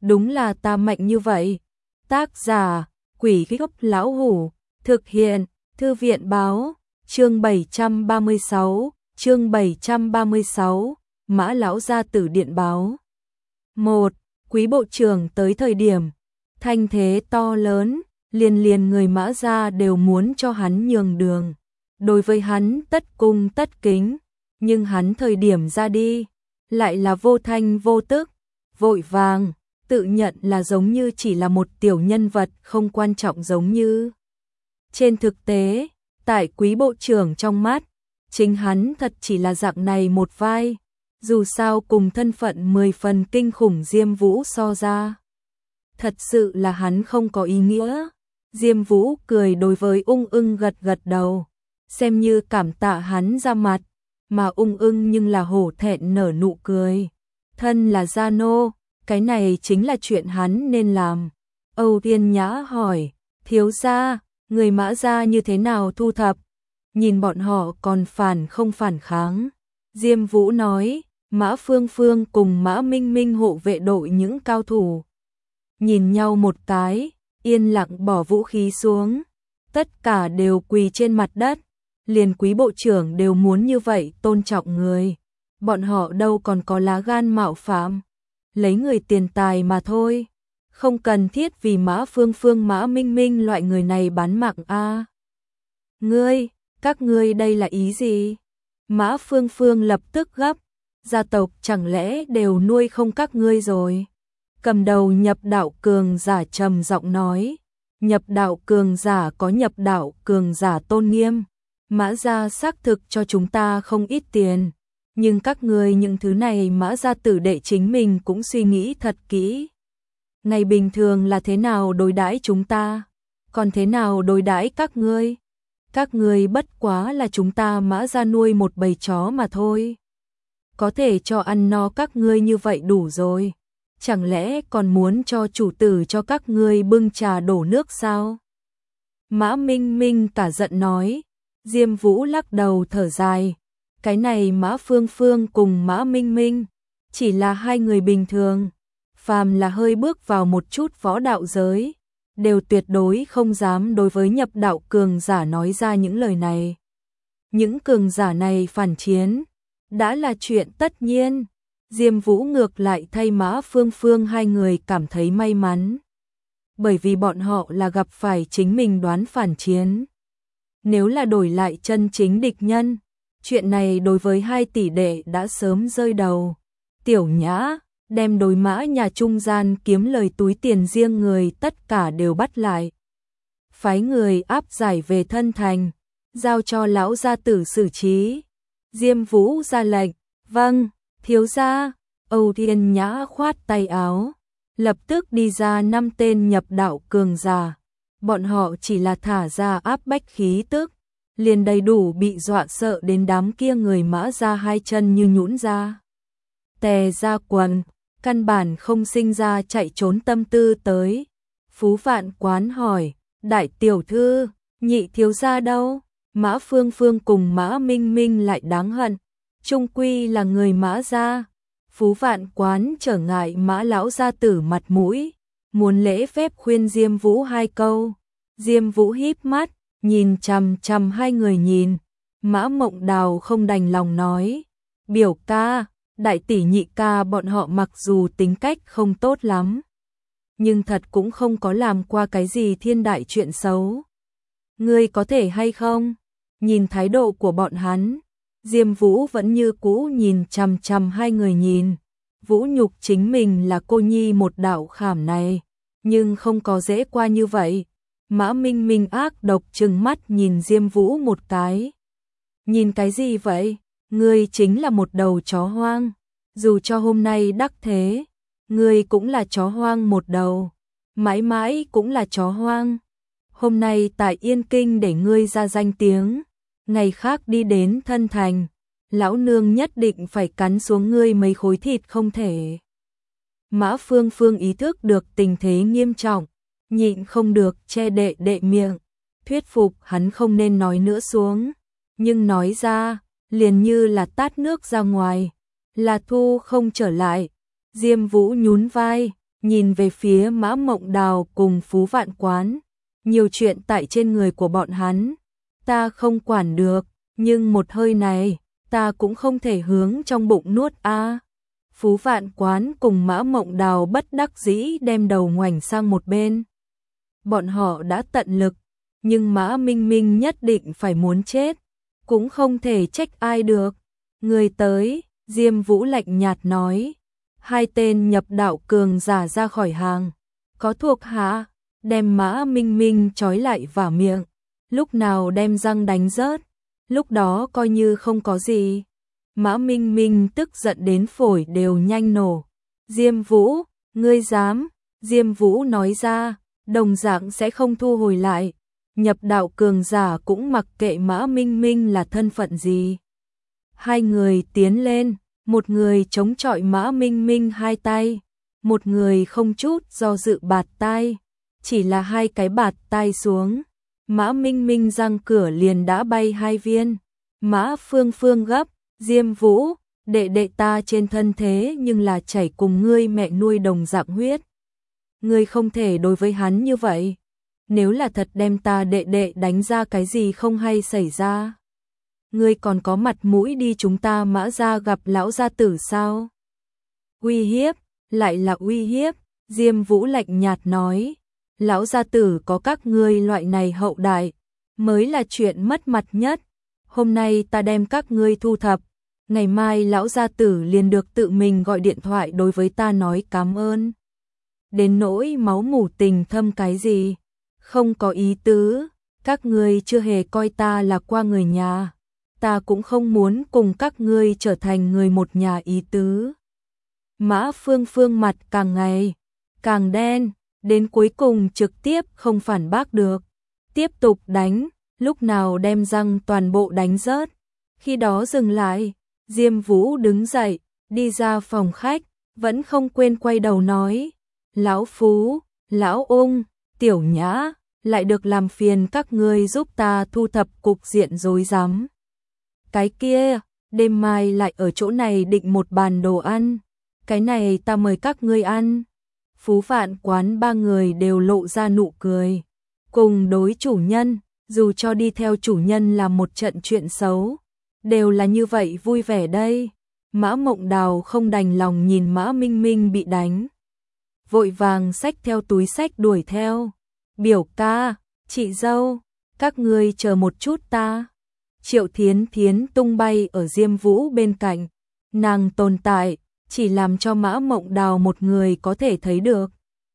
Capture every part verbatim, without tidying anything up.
đúng là ta mạnh như vậy. Tác giả, Quỷ Gốc Lão Hủ, thực hiện, Thư viện báo, chương bảy trăm ba mươi sáu, chương bảy trăm ba mươi sáu, Mã lão gia tử điện báo. một. Quý bộ trưởng tới thời điểm thanh thế to lớn, liền liền người Mã gia đều muốn cho hắn nhường đường. Đối với hắn tất cung tất kính, nhưng hắn thời điểm ra đi, lại là vô thanh vô tức, vội vàng, tự nhận là giống như chỉ là một tiểu nhân vật không quan trọng giống như. Trên thực tế, tại quý bộ trưởng trong mắt, chính hắn thật chỉ là dạng này một vai, dù sao cùng thân phận mười phần kinh khủng Diêm Vũ so ra. Thật sự là hắn không có ý nghĩa. Diêm Vũ cười đối với Ung Ưng gật gật đầu, xem như cảm tạ hắn ra mặt, mà Ung Ưng nhưng là hổ thẹn nở nụ cười. Thân là gia nô, cái này chính là chuyện hắn nên làm. Âu Tiên Nhã hỏi, thiếu gia, người Mã gia như thế nào thu thập? Nhìn bọn họ còn phản không phản kháng. Diêm Vũ nói, Mã Phương Phương cùng Mã Minh Minh hộ vệ đội những cao thủ. Nhìn nhau một cái, yên lặng bỏ vũ khí xuống. Tất cả đều quỳ trên mặt đất. Liền quý bộ trưởng đều muốn như vậy tôn trọng người. Bọn họ đâu còn có lá gan mạo phạm. Lấy người tiền tài mà thôi. Không cần thiết vì Mã Phương Phương Mã Minh Minh loại người này bán mạng a. À. Ngươi, các ngươi đây là ý gì? Mã Phương Phương lập tức gấp. Gia tộc chẳng lẽ đều nuôi không các ngươi rồi? Cầm đầu nhập đạo cường giả trầm giọng nói. Nhập đạo cường giả có nhập đạo cường giả tôn nghiêm. Mã gia xác thực cho chúng ta không ít tiền. Nhưng các ngươi những thứ này Mã gia tử đệ chính mình cũng suy nghĩ thật kỹ. Ngày bình thường là thế nào đối đãi chúng ta? Còn thế nào đối đãi các ngươi? Các ngươi bất quá là chúng ta Mã gia nuôi một bầy chó mà thôi. Có thể cho ăn no các ngươi như vậy đủ rồi. Chẳng lẽ còn muốn cho chủ tử cho các ngươi bưng trà đổ nước sao? Mã Minh Minh cả giận nói. Diêm Vũ lắc đầu thở dài. Cái này Mã Phương Phương cùng Mã Minh Minh chỉ là hai người bình thường. Phàm là hơi bước vào một chút võ đạo giới, đều tuyệt đối không dám đối với nhập đạo cường giả nói ra những lời này. Những cường giả này phản chiến, đã là chuyện tất nhiên. Diêm Vũ ngược lại thay Mã Phương Phương hai người cảm thấy may mắn. Bởi vì bọn họ là gặp phải chính mình đoán phản chiến. Nếu là đổi lại chân chính địch nhân, chuyện này đối với hai tỷ đệ đã sớm rơi đầu. Tiểu Nhã đem đối Mã nhà trung gian kiếm lời túi tiền riêng người tất cả đều bắt lại. Phái người áp giải về thân thành, giao cho lão gia tử xử trí. Diêm Vũ ra lệnh, vâng, thiếu gia. Âu Thiên Nhã khoát tay áo, lập tức đi ra năm tên nhập đạo cường giả. Bọn họ chỉ là thả ra áp bách khí tức, liền đầy đủ bị dọa sợ đến đám kia người Mã ra hai chân như nhũn ra. Tè ra quần, căn bản không sinh ra chạy trốn tâm tư tới. Phú Vạn Quán hỏi, đại tiểu thư, nhị thiếu gia đâu? Mã Phương Phương cùng Mã Minh Minh lại đáng hận, chung quy là người Mã gia. Phú Vạn Quán trở ngại Mã lão gia tử mặt mũi, muốn lễ phép khuyên Diêm Vũ hai câu. Diêm Vũ híp mắt, nhìn chằm chằm hai người nhìn. Mã Mộng Đào không đành lòng nói, biểu ca, đại tỷ nhị ca bọn họ mặc dù tính cách không tốt lắm, nhưng thật cũng không có làm qua cái gì thiên đại chuyện xấu. Ngươi có thể hay không? Nhìn thái độ của bọn hắn, Diêm Vũ vẫn như cũ nhìn chằm chằm hai người nhìn. Vũ nhục chính mình là cô nhi một đạo khảm này, nhưng không có dễ qua như vậy. Mã Minh Minh ác độc trừng mắt nhìn Diêm Vũ một cái. Nhìn cái gì vậy? Ngươi chính là một đầu chó hoang. Dù cho hôm nay đắc thế, ngươi cũng là chó hoang một đầu. Mãi mãi cũng là chó hoang. Hôm nay tại Yên Kinh để ngươi ra danh tiếng, ngày khác đi đến thân thành, lão nương nhất định phải cắn xuống ngươi mấy khối thịt không thể. Mã Phương Phương ý thức được tình thế nghiêm trọng, nhịn không được che đệ đệ miệng, thuyết phục hắn không nên nói nữa xuống, nhưng nói ra, liền như là tát nước ra ngoài, là thu không trở lại. Diêm Vũ nhún vai, nhìn về phía Mã Mộng Đào cùng Phú Vạn Quán. Nhiều chuyện tại trên người của bọn hắn, ta không quản được, nhưng một hơi này, ta cũng không thể hướng trong bụng nuốt a. À. Phú Vạn Quán cùng Mã Mộng Đào bất đắc dĩ đem đầu ngoảnh sang một bên. Bọn họ đã tận lực, nhưng Mã Minh Minh nhất định phải muốn chết, cũng không thể trách ai được. Người tới, Diêm Vũ lạnh nhạt nói, hai tên nhập đạo cường giả ra khỏi hàng, có thuộc hạ đem Mã Minh Minh trói lại vào miệng, lúc nào đem răng đánh rớt, lúc đó coi như không có gì. Mã Minh Minh tức giận đến phổi đều nhanh nổ. Diêm Vũ, ngươi dám? Diêm Vũ nói ra, đồng dạng sẽ không thu hồi lại. Nhập đạo cường giả cũng mặc kệ Mã Minh Minh là thân phận gì. Hai người tiến lên, một người chống chọi Mã Minh Minh hai tay, một người không chút do dự bạt tai. Chỉ là hai cái bạt tai xuống, Mã Minh Minh răng cửa liền đã bay hai viên. Mã Phương Phương gấp, Diêm Vũ, đệ đệ ta trên thân thế nhưng là chảy cùng ngươi mẹ nuôi đồng dạng huyết. Ngươi không thể đối với hắn như vậy. Nếu là thật đem ta đệ đệ đánh ra cái gì không hay xảy ra. Ngươi còn có mặt mũi đi chúng ta Mã gia gặp lão gia tử sao? Uy hiếp, lại là uy hiếp, Diêm Vũ lạnh nhạt nói. Lão gia tử có các ngươi loại này hậu đại, mới là chuyện mất mặt nhất. Hôm nay ta đem các ngươi thu thập, ngày mai lão gia tử liền được tự mình gọi điện thoại đối với ta nói cảm ơn. Đến nỗi máu mủ tình thâm cái gì, không có ý tứ, các ngươi chưa hề coi ta là qua người nhà, ta cũng không muốn cùng các ngươi trở thành người một nhà ý tứ. Mã Phương Phương mặt càng ngày càng đen, đến cuối cùng trực tiếp không phản bác được, tiếp tục đánh, lúc nào đem răng toàn bộ đánh rớt. Khi đó dừng lại, Diêm Vũ đứng dậy, đi ra phòng khách, vẫn không quên quay đầu nói, Lão Phú, Lão Ung, Tiểu Nhã, lại được làm phiền các ngươi giúp ta thu thập cục diện rối rắm. Cái kia, đêm mai lại ở chỗ này định một bàn đồ ăn, cái này ta mời các ngươi ăn. Phú Vạn Quán ba người đều lộ ra nụ cười, cùng đối chủ nhân, dù cho đi theo chủ nhân là một trận chuyện xấu, đều là như vậy vui vẻ đây. Mã Mộng Đào không đành lòng nhìn Mã Minh Minh bị đánh, vội vàng xách theo túi sách đuổi theo. Biểu ca, chị dâu, các ngươi chờ một chút ta. Triệu Thiến Thiến tung bay ở Diêm Vũ bên cạnh, nàng tồn tại, chỉ làm cho Mã Mộng Đào một người có thể thấy được.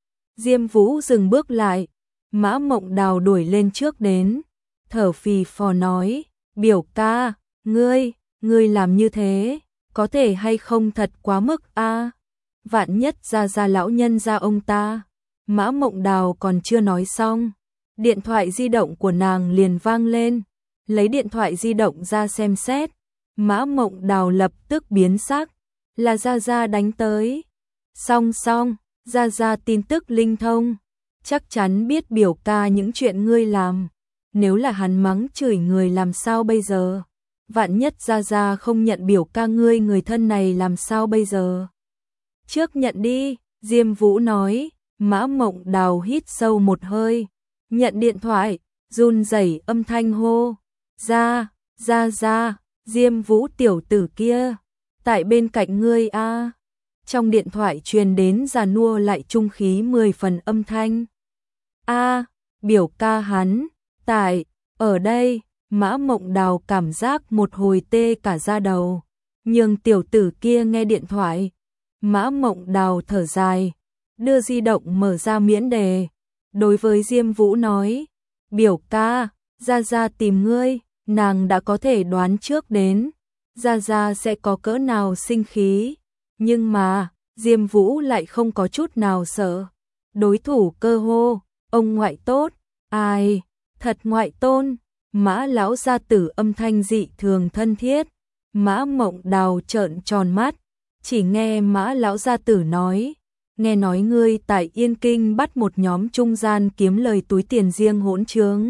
Diêm Vũ dừng bước lại, Mã Mộng Đào đuổi lên trước đến, thở phì phò nói, biểu ca, ngươi, ngươi làm như thế, có thể hay không thật quá mức a? À? Vạn nhất ra ra lão nhân ra ông ta. Mã Mộng Đào còn chưa nói xong, điện thoại di động của nàng liền vang lên, lấy điện thoại di động ra xem xét, Mã Mộng Đào lập tức biến sắc, là Gia Gia đánh tới. Song song, Gia Gia tin tức linh thông, chắc chắn biết biểu ca những chuyện ngươi làm, nếu là hắn mắng chửi người làm sao bây giờ? Vạn nhất Gia Gia không nhận biểu ca ngươi người thân này làm sao bây giờ? Trước nhận đi, Diêm Vũ nói. Mã Mộng Đào hít sâu một hơi, nhận điện thoại, run rẩy âm thanh hô, ra, ra ra, Diêm Vũ tiểu tử kia, tại bên cạnh ngươi a. À. Trong điện thoại truyền đến già nua lại trung khí mười phần âm thanh. A, à, biểu ca hắn, tại, ở đây, Mã Mộng Đào cảm giác một hồi tê cả da đầu, nhưng tiểu tử kia nghe điện thoại. Mã Mộng Đào thở dài, đưa di động mở ra miễn đề, đối với Diêm Vũ nói, biểu ca, Gia Gia tìm ngươi, nàng đã có thể đoán trước đến, Gia Gia sẽ có cỡ nào sinh khí, nhưng mà, Diêm Vũ lại không có chút nào sợ, đối thủ cơ hô, ông ngoại tốt, ai, thật ngoại tôn, Mã lão gia tử âm thanh dị thường thân thiết, Mã Mộng Đào trợn tròn mắt, chỉ nghe Mã lão gia tử nói, nghe nói ngươi tại Yên Kinh bắt một nhóm trung gian kiếm lời túi tiền riêng hỗn trướng.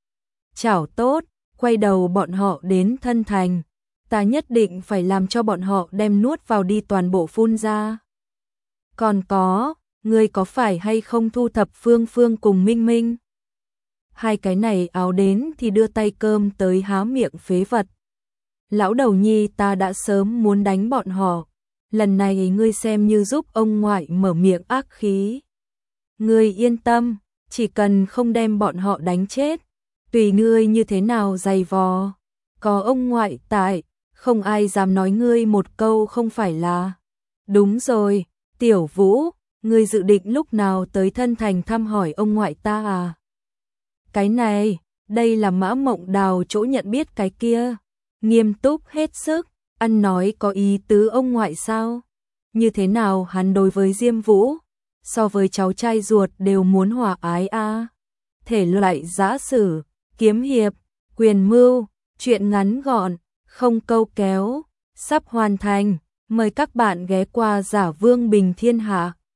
Chảo tốt, quay đầu bọn họ đến Thân Thành, ta nhất định phải làm cho bọn họ đem nuốt vào đi toàn bộ phun ra. Còn có, ngươi có phải hay không thu thập Phương Phương cùng Minh Minh? Hai cái này áo đến thì đưa tay cơm tới há miệng phế vật. Lão đầu nhi ta đã sớm muốn đánh bọn họ, lần này ngươi xem như giúp ông ngoại mở miệng ác khí. Ngươi yên tâm, chỉ cần không đem bọn họ đánh chết, tùy ngươi như thế nào giày vò, có ông ngoại tại, không ai dám nói ngươi một câu không phải là. Đúng rồi, Tiểu Vũ, ngươi dự định lúc nào tới Thân Thành thăm hỏi ông ngoại ta à? Cái này, đây là Mã Mộng Đào chỗ nhận biết cái kia, nghiêm túc hết sức, ăn nói có ý tứ ông ngoại sao? Như thế nào hắn đối với Diêm Vũ, so với cháu trai ruột đều muốn hòa ái a. À? Thể loại giã sử, kiếm hiệp, quyền mưu, truyện ngắn gọn, không câu kéo, sắp hoàn thành, mời các bạn ghé qua Giả Vương Bình Thiên Hạ.